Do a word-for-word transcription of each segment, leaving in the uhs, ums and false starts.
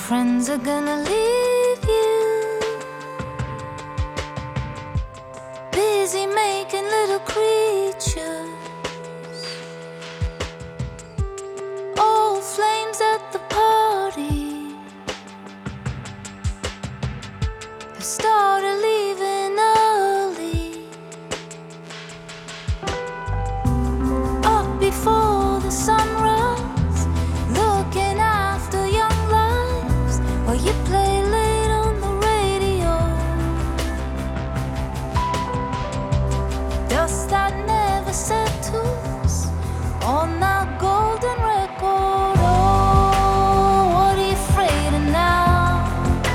friends are gonna leave you, busy making little creatures, old flames at the party have started leaving early, up before the sunrise, looking after young lives while you play late on the radio. Dust that never settles on that golden record. Oh, what are you afraid of now?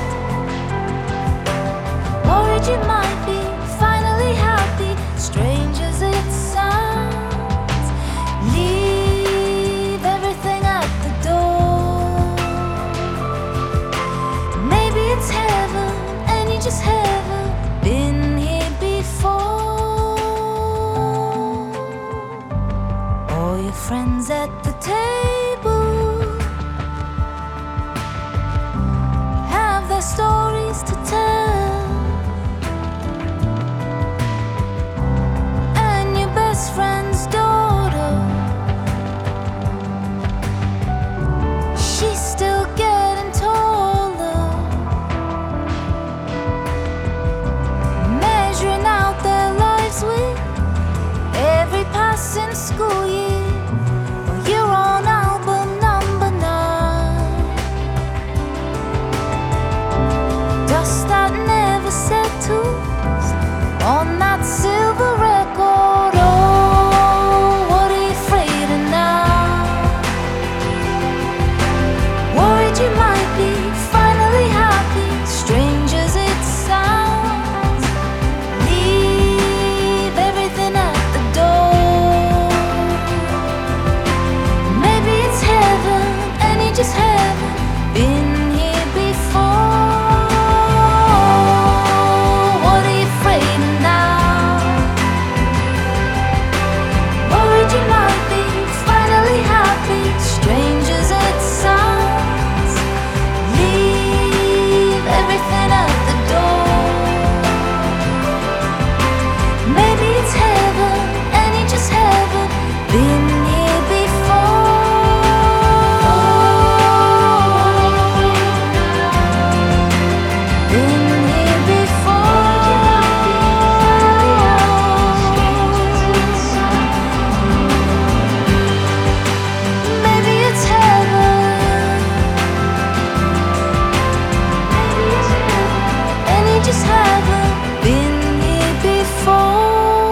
Worried you might be finally happy, strange as it sounds. Leave everything at the door. Maybe it's heaven and you just haven't been here before. All your friends at the table have their stories to tell, and your best friend's daughter, she's still getting taller, measuring out their lives with every passing school year. Well, you're on album number nine. Dust that never settles on that silver record. Oh, what are you afraid of now? Worried you might be finally happy, strange as it sounds. Leave everything at the door. Maybe it's heaven and you just haven't been here before. What are you afraid of now? Worried you might be finally happy, strange as it sounds. Leave everything at the door. Maybe it's heaven and you just haven't been here before. Been here before. Maybe it's heaven and you just haven't been here before.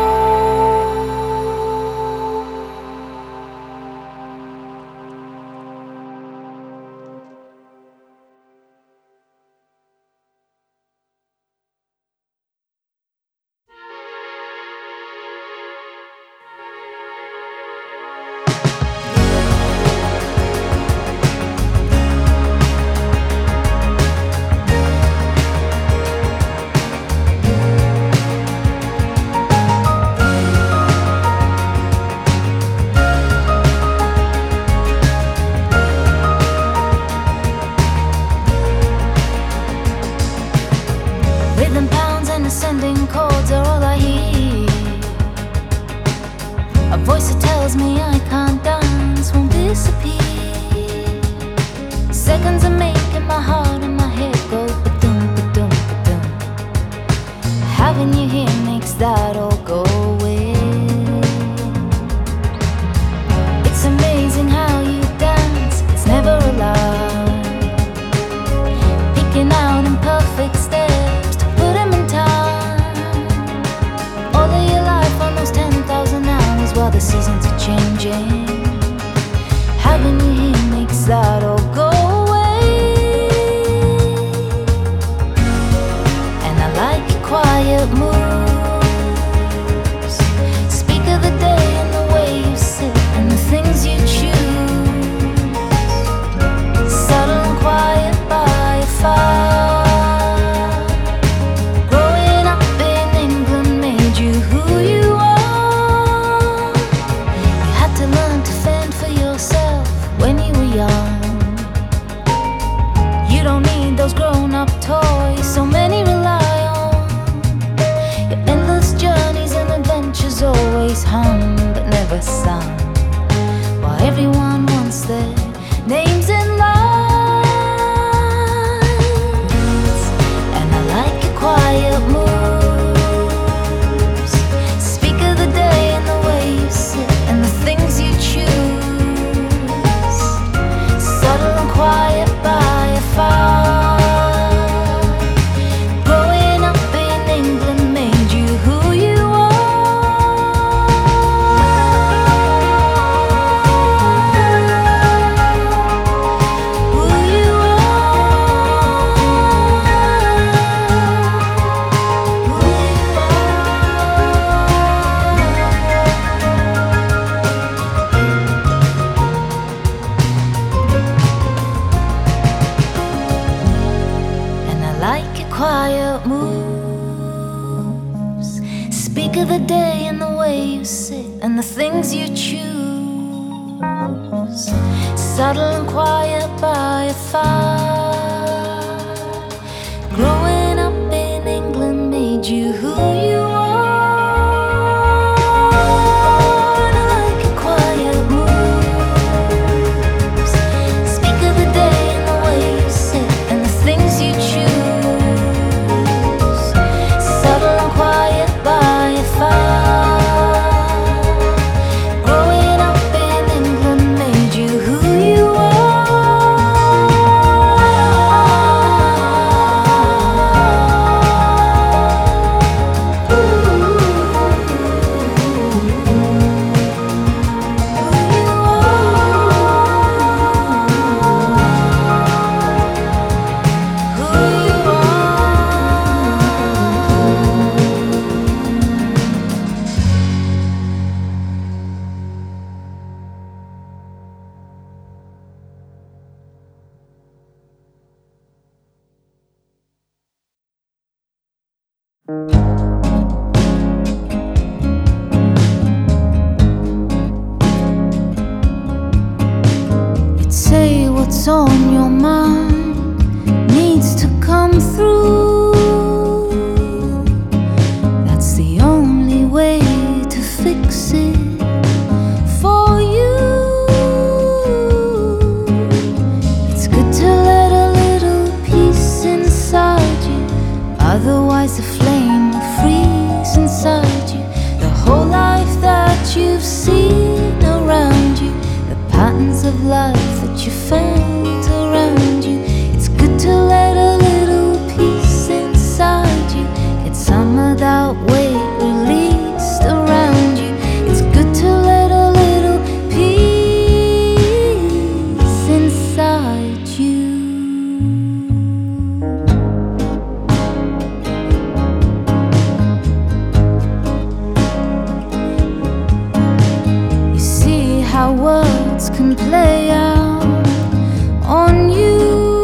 Rhythm pounds and ascending chords are all I hear. A voice that tells me I can't dance won't disappear. Seconds are making my heart and my head go ba-dum, ba-dum, ba-dum. Having you here makes that all go away. It's amazing how you dance, it's never a lie. Picking out imperfect steps to put 'em in time. All of your life, almost ten thousand hours while the seasons are changing. Having you here makes that all go away. Speak of the day and the way you sit and the things you choose. Subtle and quiet by a fire. Growing up in England made you who you are. I like your quiet moves. Speak of the day and the way you sit and the things you choose. Subtle and quiet by a fire. Growing up in England made you who you are. You'd say what's on your mind needs to come through. That's the only way to fix it for you. It's good to let a little peace inside you, otherwise the flame will freeze inside you. The whole life that you've seen around you, the patterns of life that you found around you. It's good to let a little peace inside you, get some of that weight released around you. It's good to let a little peace inside you. You see how words can play out on you.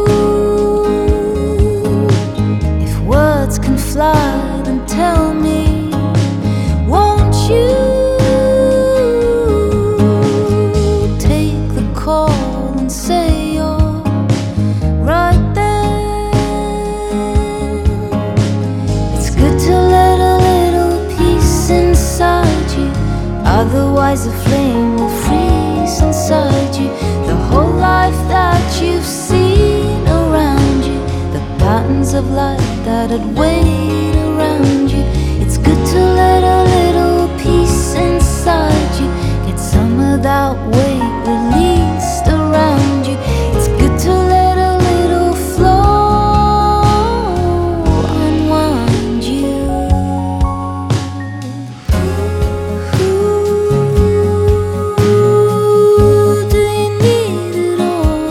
If words can fly, then tell me, won't you take the call and say you're right there? It's good to let a little peace inside you, otherwise the flame will freeze inside you. The whole life that you've seen around you, the patterns of light that had weighed around you. It's good to let a little peace inside you, get some of that weight released around you. It's good to let a little flow unwind you. Ooh, do you need it all?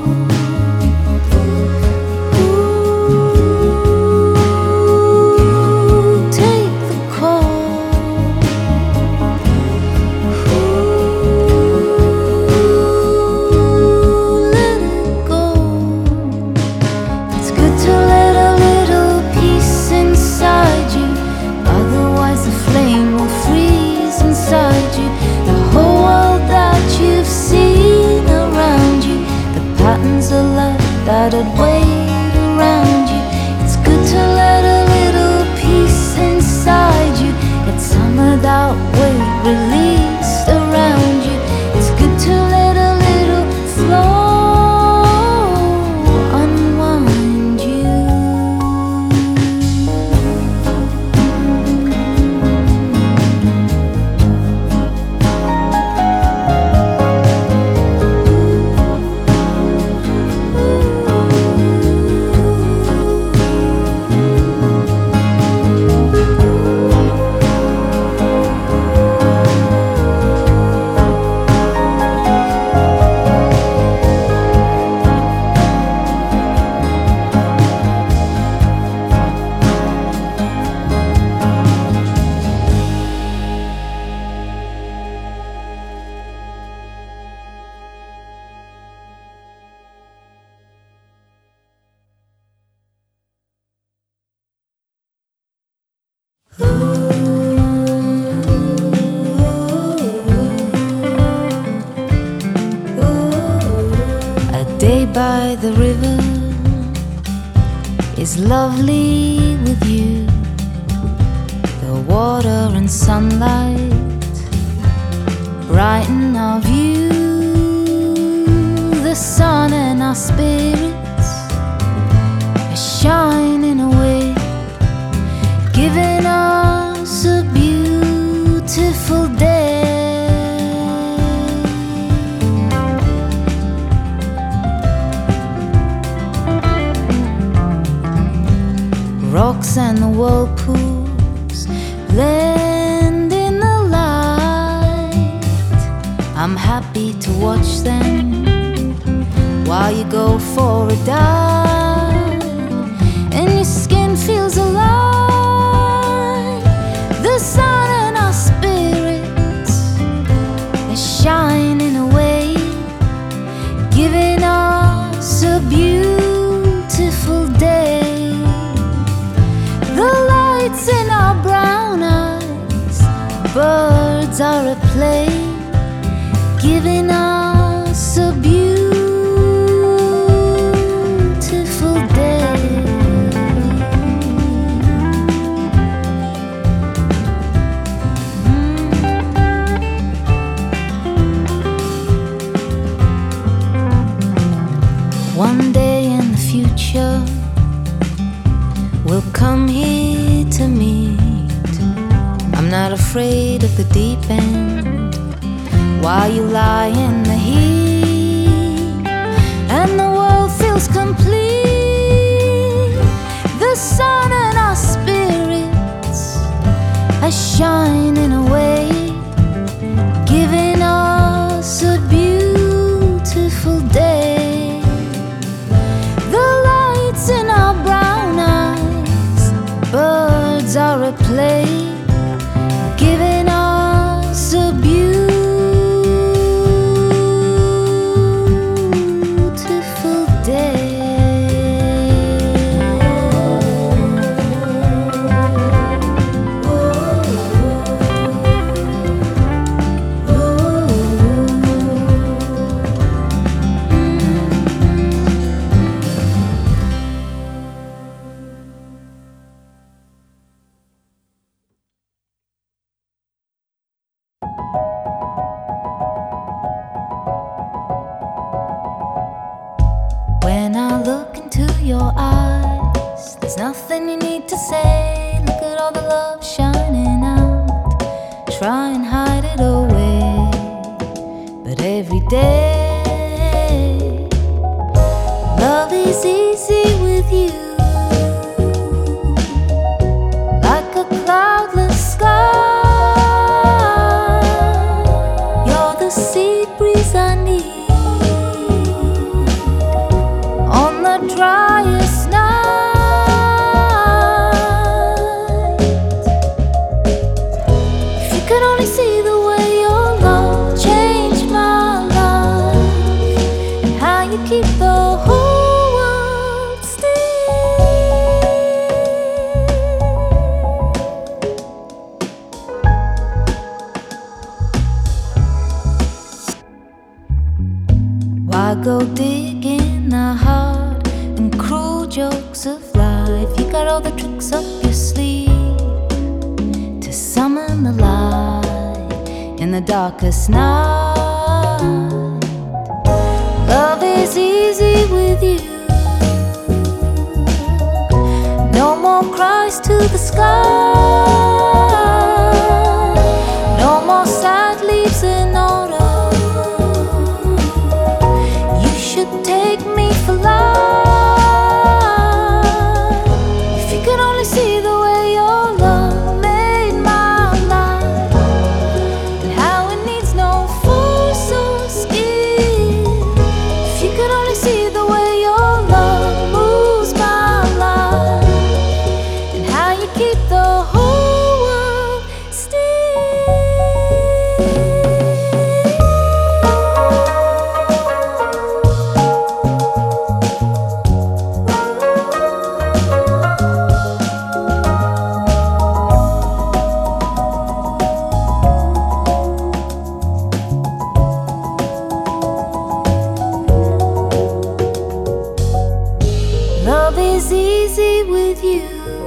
Ooh, take the call. Ooh, let it go. It's good to let a little peace inside you, otherwise the flame will freeze inside you. The whole world that you've seen around you, the patterns of light that had weighed around you. It's good to let a little peace inside you, get some of that weight released around you. It's good to let a little flow unwind you. Ooh. by the river is lovely with you. The water and sunlight brighten our view. The sun and our spirits are shining away, giving us a beautiful day. Rocks and the whirlpools blend in the light. I'm happy to watch them while you go for a dive, and your skin feels alive. The sun and our spirits are shining away, giving us a beautiful day. The lights in our brown eyes, birds are at play, giving us a beautiful day. Mm. One day in the future, we'll come here to meet. I'm not afraid of the deep end while you lie in the heat, and the world feels complete. The sun and our spirits are shining away, giving us a beautiful day. The lights in our brown eyes, birds are at play, giving us a beautiful day. When I look into your eyes, there's nothing you need to say. Look at all the love shining out. Try and hide it away, but every day love is easy with you, like a cloudless sky. You're the sea breeze I need on the driest night. If you could only see the way your love changed my life, and how you keep the whole world still. Why go dig in the heart and cruel jokes of life? You got all the tricks up your sleeve to summon the light in the darkest night. Love is easy with you. No more cries to the sky. No more sad leaves in autumn. You should take me for life. If you could only see the way your love made my life, and how it needs no force or skill. If you could only see the way your love moves my life, and how you keep the whole world Love is easy with you.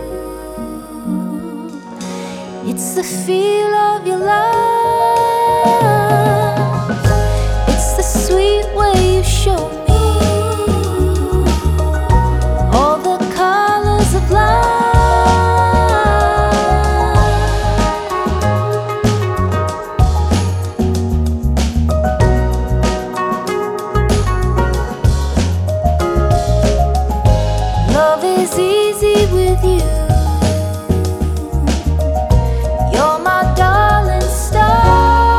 It's the feel of your love. It's the sweet way you show me all the colors of life. Love is easy with you. You're my darling star.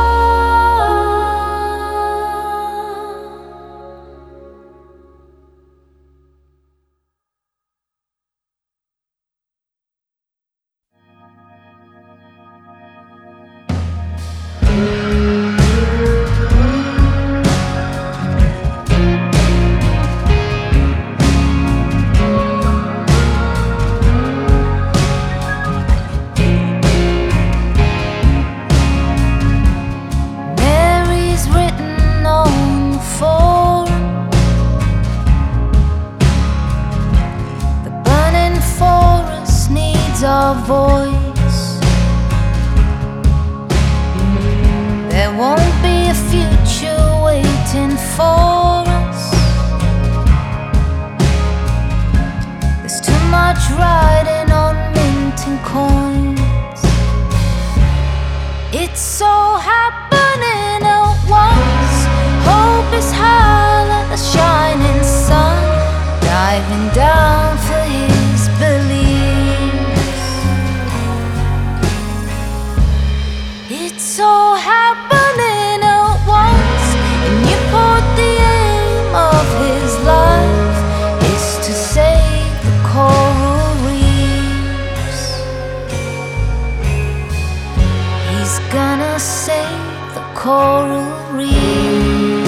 Mary's written on the forum. The burning forest needs our voice. There won't be a future waiting for us. There's too much riding on minting coins. It's all happening at once. Hope is high like the shining sun, diving down for his beliefs. It's all happening at once, and you put the aim of his life is to save the coral reefs. He's gonna save the coral reefs.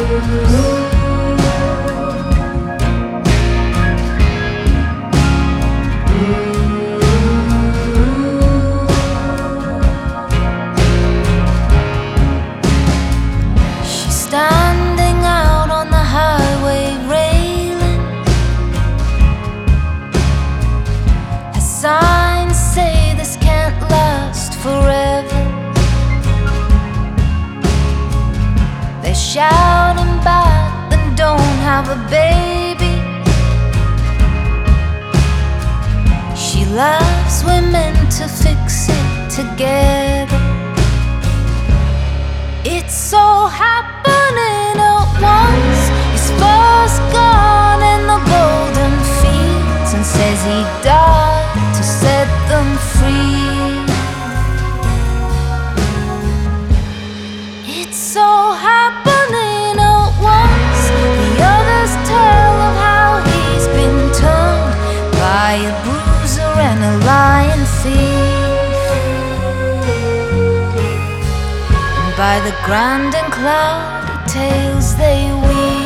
She's standing out on the highway railing. Her signs say this can't last forever. They're shouting back and don't have a baby. She laughs, we're meant to fix it together. It's all happening at once. His first gone in the golden fields, and says he died to set them free. It's all happening at once. The others tell of how he's been turned by a bruiser and a lion thief, and by the grand and cloudy tales they weave.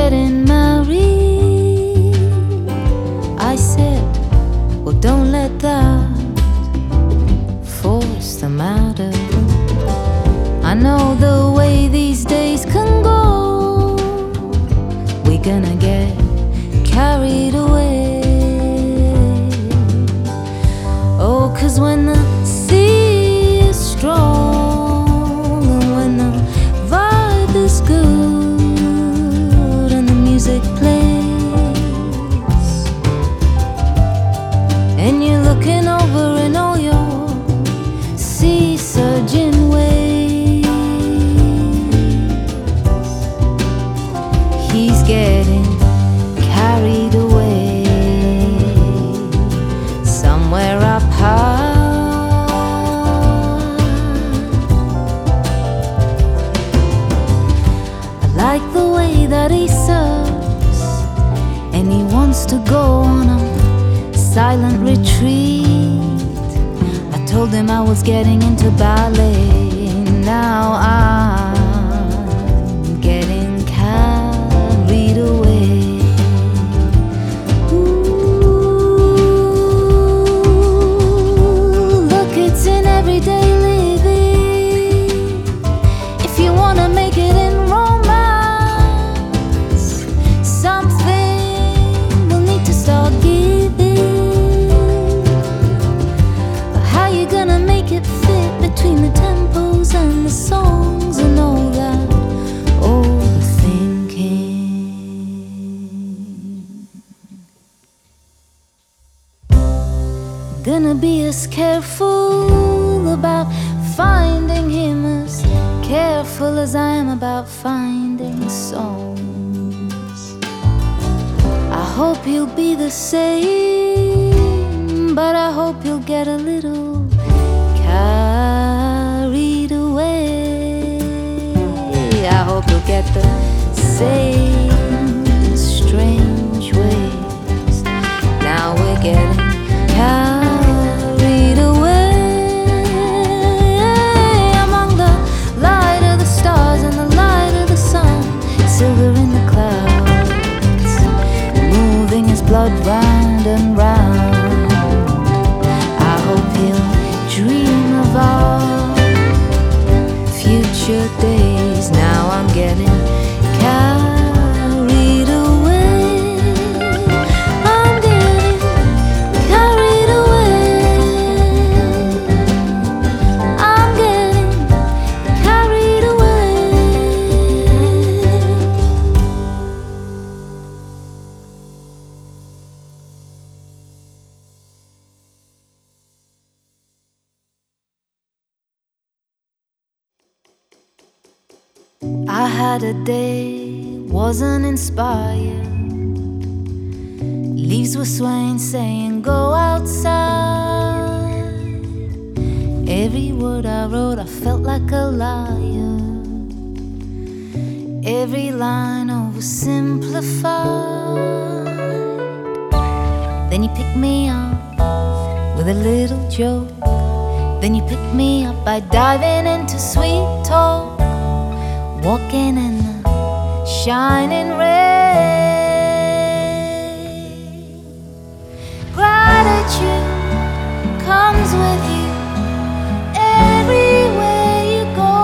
getting married. I said, well, don't let that force the matter. I know the way these days can go. We're gonna get carried away. Oh, 'cause when the sea is strong, and when the vibe is good, and the music plays, and you're looking over in all your sea surging ways, he's getting carried away somewhere up high. I like the way that he serves, and he wants to go on a silent retreat. I told him I was getting into ballet. Now I'm getting carried away. Everyday living. If you wanna make it in romance, something will need to start giving. But how you gonna make it fit between the tempos and the songs and all that overthinking? Gonna be as careful about finding him as careful as I am about finding songs. I hope you'll be the same, but I hope you'll get a little carried away. I hope you'll get the same strange ways. Now we're getting carried away. Silver in the clouds, moving his blood round and round. I hope he'll dream of our future days. Now I'm getting carried away. I'm getting carried away. I'm getting carried away. I had a day, wasn't inspired. Leaves were swaying, saying go outside. Every word I wrote, I felt like a liar. Every line oversimplified. Then you pick me up with a little joke. Then you pick me up by diving into sweet talk. Walking in the shining rain. Gratitude comes with you everywhere you go.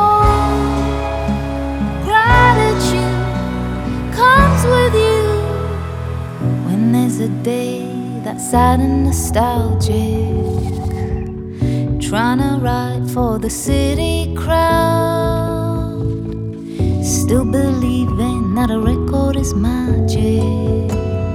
Gratitude comes with you when there's a day that's sad and nostalgic. Trying to write for the city crowd, still believing that a record is magic.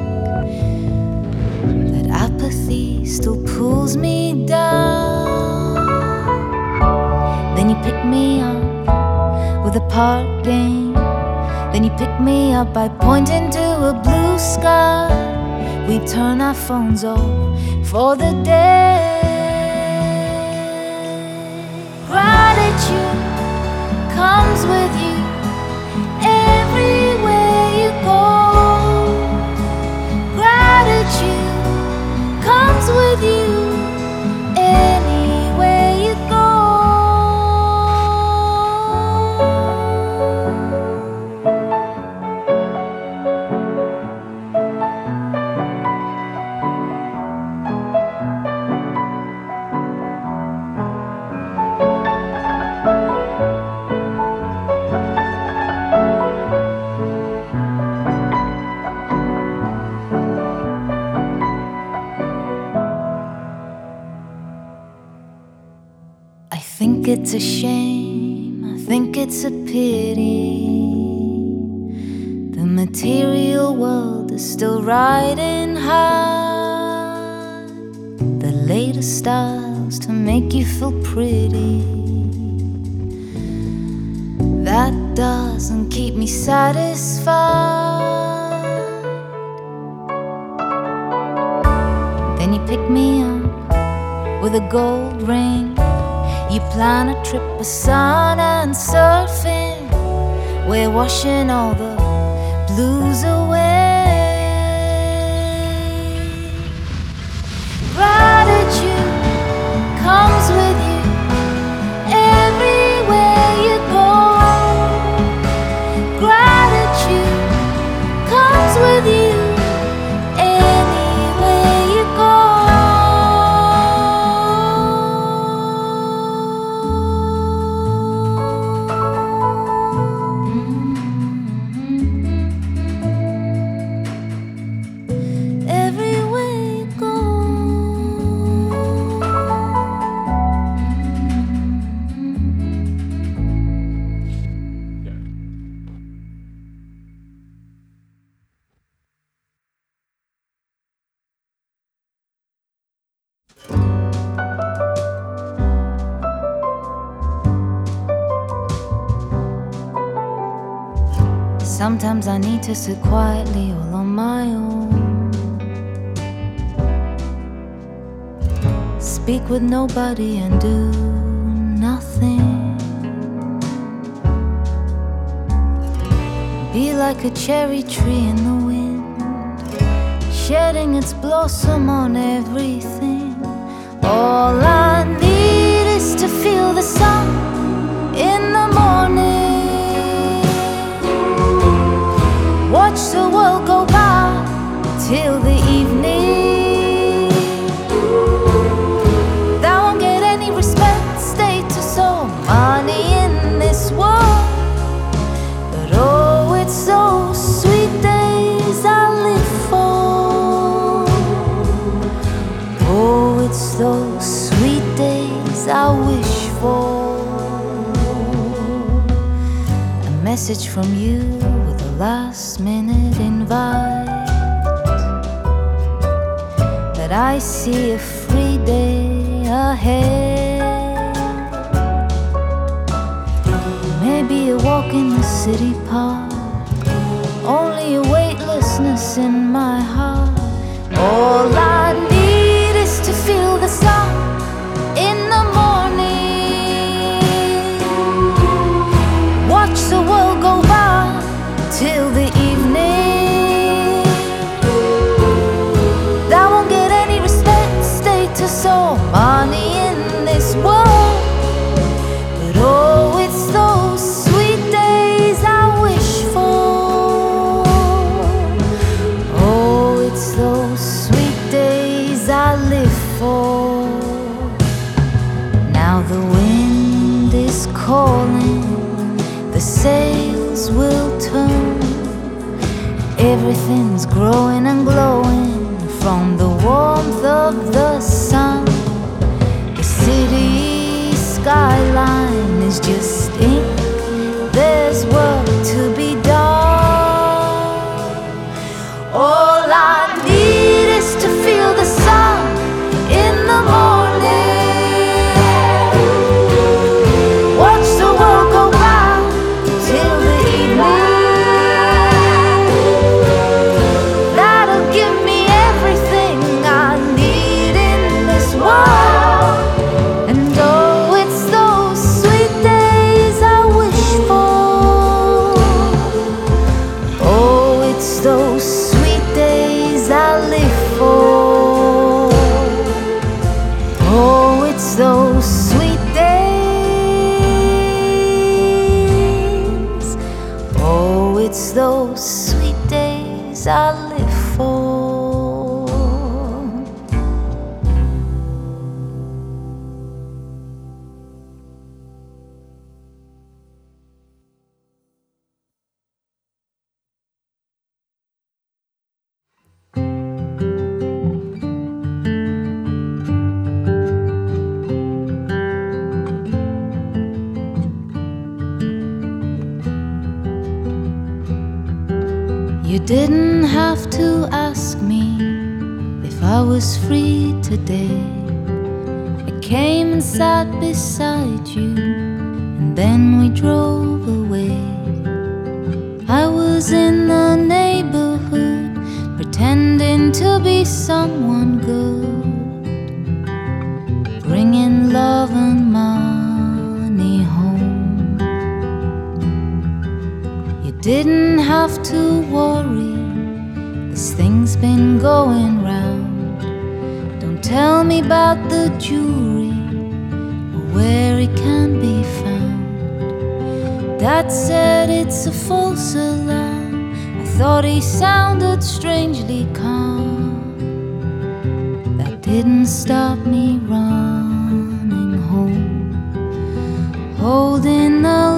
That apathy still pulls me down. Then you pick me up with a park game. Then you pick me up by pointing to a blue sky. We turn our phones off for the day. Gratitude comes with you everywhere you go. Gratitude comes with you anywhere you go. it's a shame, I think it's a pity. The material world is still riding high, the latest styles to make you feel pretty. That doesn't keep me satisfied. Then you pick me up with a gold ring. You plan a trip of sun and surfing. We're washing all the blues away. Gratitude comes with you everywhere you go. Gratitude comes with you anywhere you go. Sometimes I need to sit quietly all on my own, speak with nobody and do nothing. Be like a cherry tree in the wind, shedding its blossom on everything. All I need is to feel the sun in the morning. Watch the world go by till the evening. Thou won't get any respect, status or money in this world. But oh, it's those sweet days I live for. Oh, it's those sweet days I wish for. A message from you, last minute invite, but I see a free day ahead. Maybe a walk in the city park, only a weightlessness in my heart. All I need is to feel the sun in the morning. Watch the world go by till the evening. Thou won't get any respect, status or money in this world. But oh, it's those sweet days I wish for. Oh, it's those sweet days I live for. Now the wind is calling, the sails will turn. Everything's growing and glowing from the warmth of the sun. The city skyline is just ink. There's work to be done. All I need is to feel the sun in the morning. Watch the world go by till the evening. Those sweet days, oh, it's those sweet days I live for. You didn't have to ask me if I was free today. I came and sat beside you, and then we drove away. I was in the neighborhood, pretending to be someone good, bringing love and money home. You didn't have to worry, this thing's been going round. Don't tell me about the jewelry or where it can be found. Dad said it's a false alarm. I thought he sounded strangely calm. That didn't stop me running home, holding the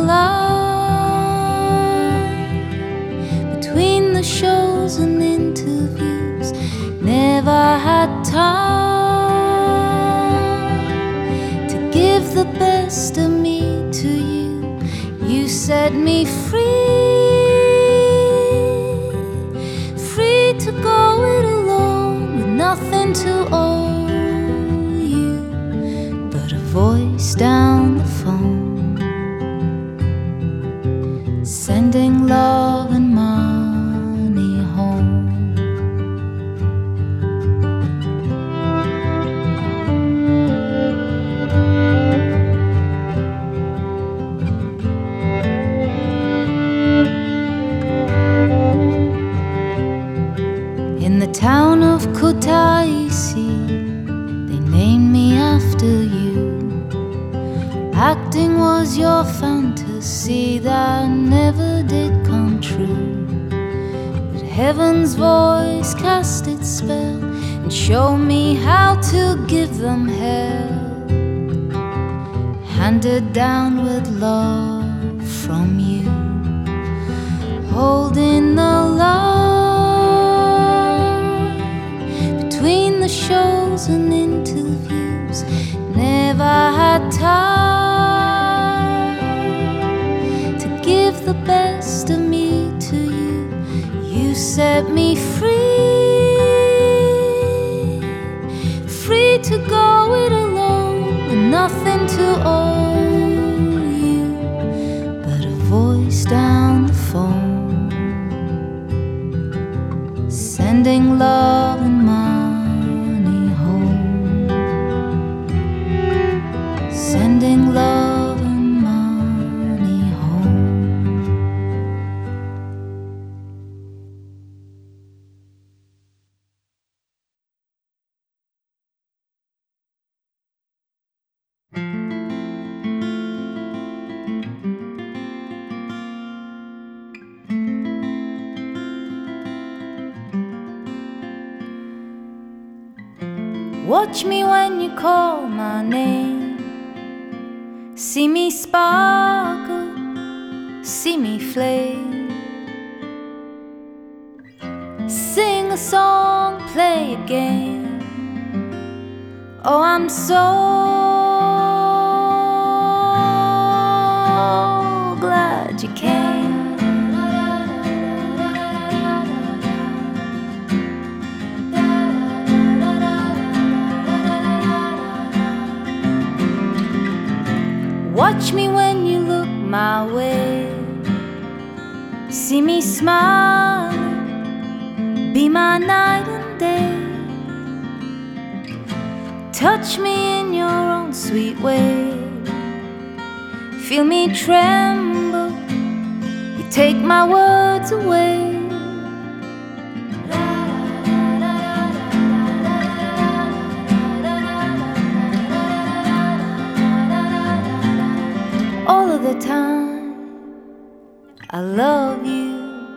line between the shows and interviews. Never had time to give the best of me to you. You set me free, free to go it alone, with nothing to owe you but a voice down the phone, sending love and money home. In the town of Kutaisi, they named me after you. Acting was your fantasy that never did come true. But heaven's voice cast its spell and showed me how to give them hell, handed down with love from you, holding the line between the shows and interviews. Never had time to give the best of me to you. You set me free, free to go it alone, with nothing to owe you but a voice down the phone, sending love and money home, sending love and money home. Watch me when you call my name, see me sparkle, see me flame. Sing a song, play a game. Oh, I'm so glad you came. Watch me when you look my way, see me smile, be my night and day. Touch me in your own sweet way, feel me tremble, you take my words away. All of the time, I love you,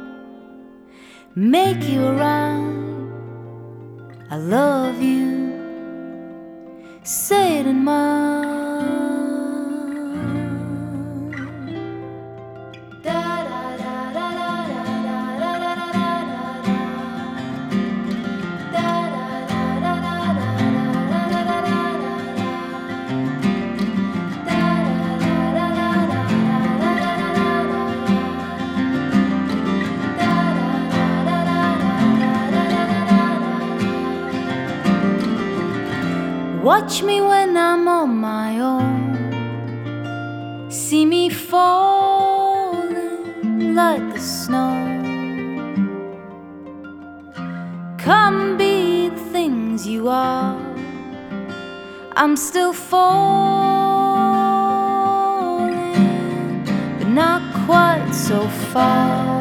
make you around. I love you, say it in mine. watch me when I'm on my own. See me falling like the snow. Come be the things you are. I'm still falling, but not quite so far.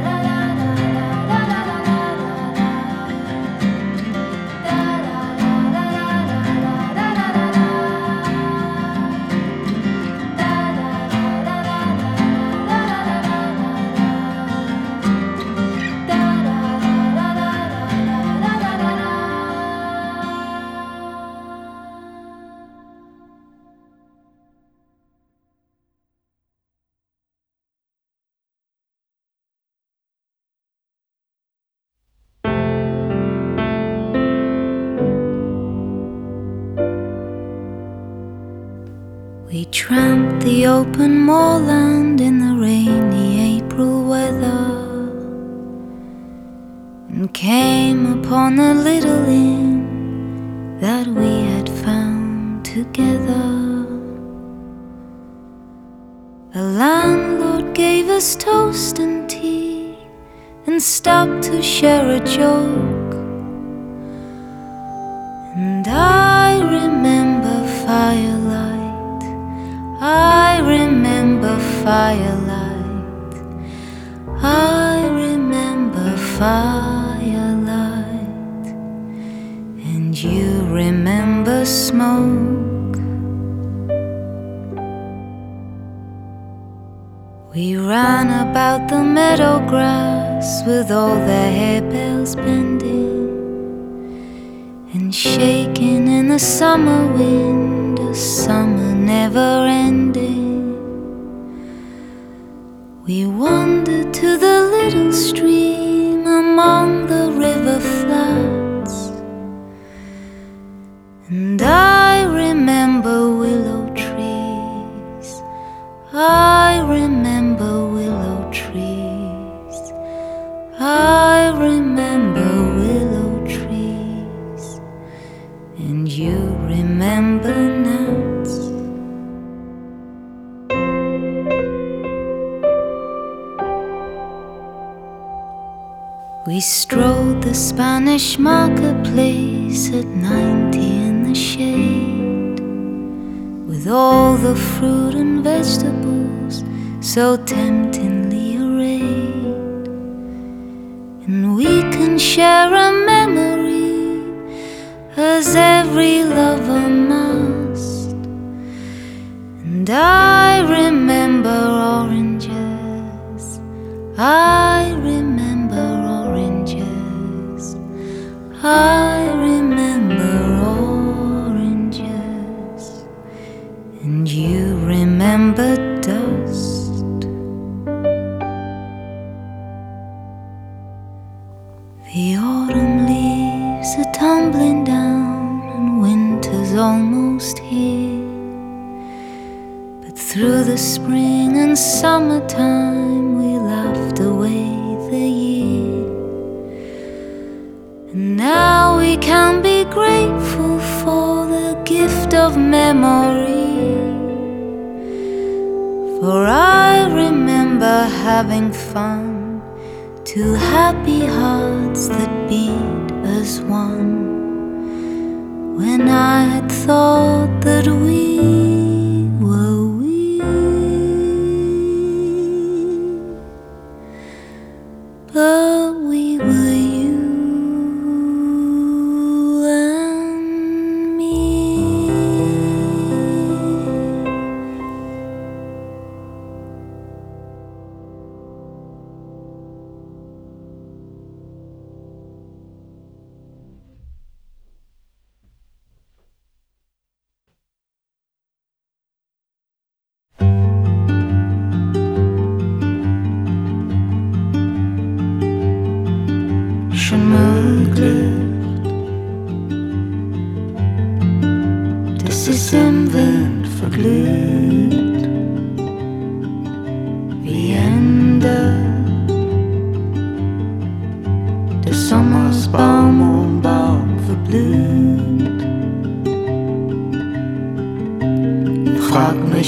We tramped the open moorland in the rainy April weather, and came upon a little inn that we had found together. The landlord gave us toast and tea, and stopped to share a joke. And I remember firelight, I remember firelight, I remember firelight, and you remember smoke. We ran about the meadow grass with all the harebells bending, and shaking in the summer wind, a summer never ending. We wandered to the little stream among the river flats, and I remember willow trees, I remember willow trees, I remember willow trees, and you remember gnats. We strolled the Spanish marketplace at ninety in the shade, with all the fruit and vegetables so temptingly arrayed. And we can share a memory, as every lover must. And I remember oranges, I remember oranges, I remember oranges, and you remember dust. The autumn leaves are tumbling down, and winter's almost here. But through the spring and summertime we laughed away the year. And now we can be grateful for the gift of memory, for I remember having fun, two happy hearts that beat as one, when I had thought that we were we. But we were you and me.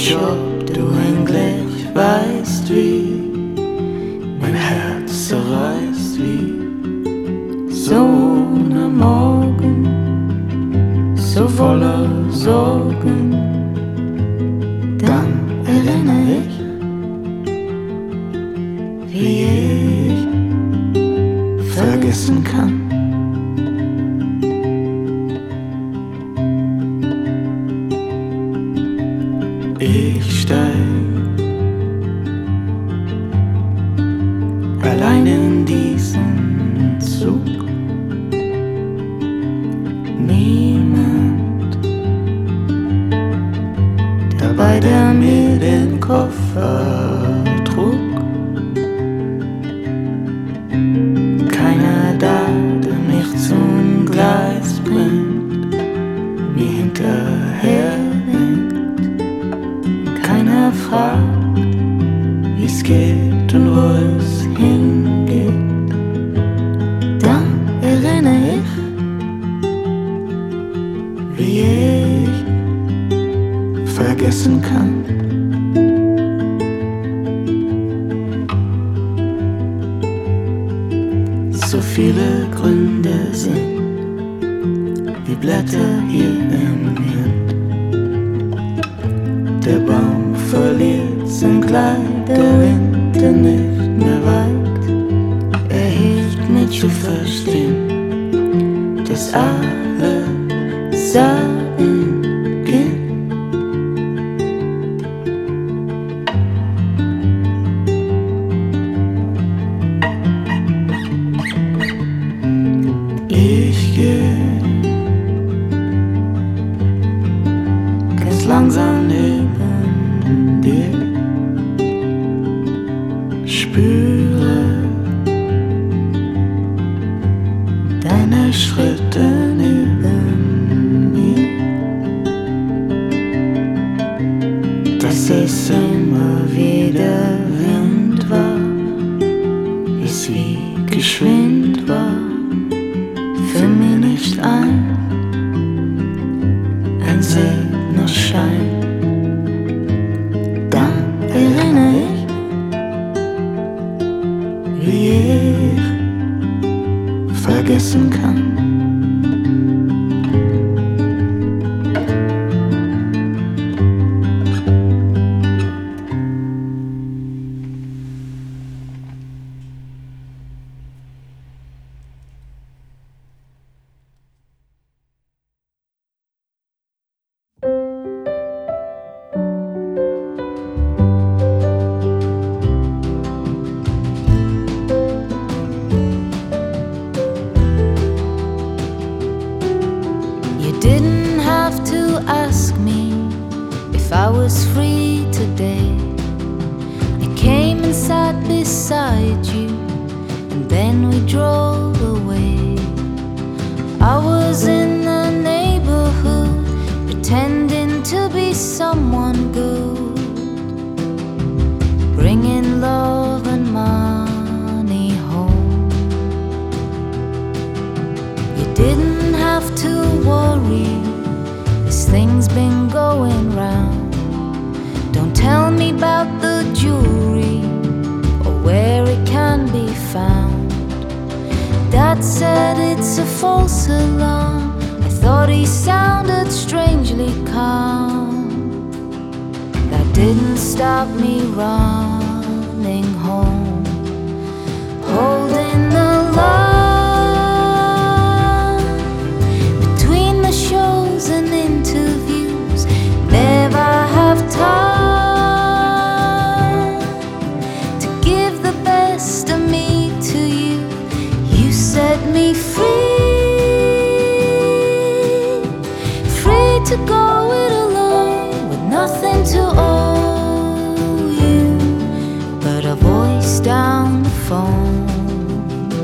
nicht, ob du endlich weißt, wie mein Herz zerreißt wie so ne Morgen, so voller Sorgen. Dann erinnere ich, wie ich vergessen kann. Ich steig allein in diesen Zug. Niemand dabei, der mir den Koffer trug. Keiner da, der mich zum Gleis bringt, mir hinterher winkt. Keiner fragt, wie's geht und wo es hingeht. Dann erinnere ich, wie ich vergessen kann. So viele Gründe sind wie Blätter hier im Wind. Der Baum verliert sein Kleid, der Wind, der nicht mehr weigt. Er hilft mir zu verstehen, dass alle sagen gehen. Ich geh ganz langsam neben dir, spüre deine Schritte neben mir. Dass es immer wieder Wind war, es wie geschwind war, für mich nicht ein, ein Segnerschein. Dann erinnere ich, wie ich vergessen kann. Didn't have to ask me if I was free today. I came and sat beside you, and then we drove away. I was in the neighborhood, pretending to be someone good, bringing love and money home. You didn't have to worry, this thing's been going round. Don't tell me about the jewelry or where it can be found. Dad said it's a false alarm. I thought he sounded strangely calm. That didn't stop me running home, holding the line and interviews. Never have time to give the best of me to you. You set me free, free to go it alone with nothing to owe you but a voice down the phone.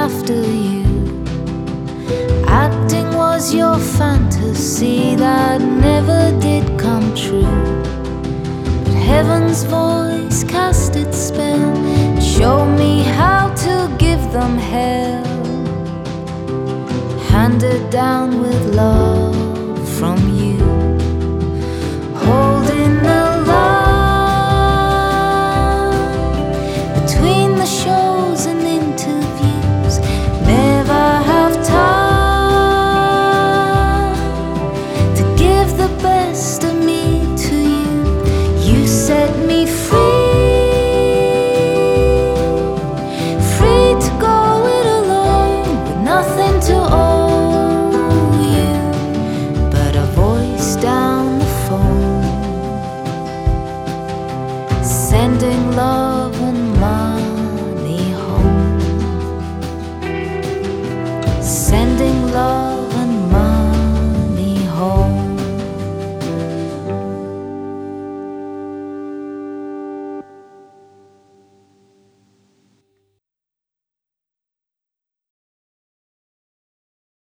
after you. Acting was your fantasy that never did come true. But heaven's voice cast its spell, showed me how to give them hell, handed down with love from you.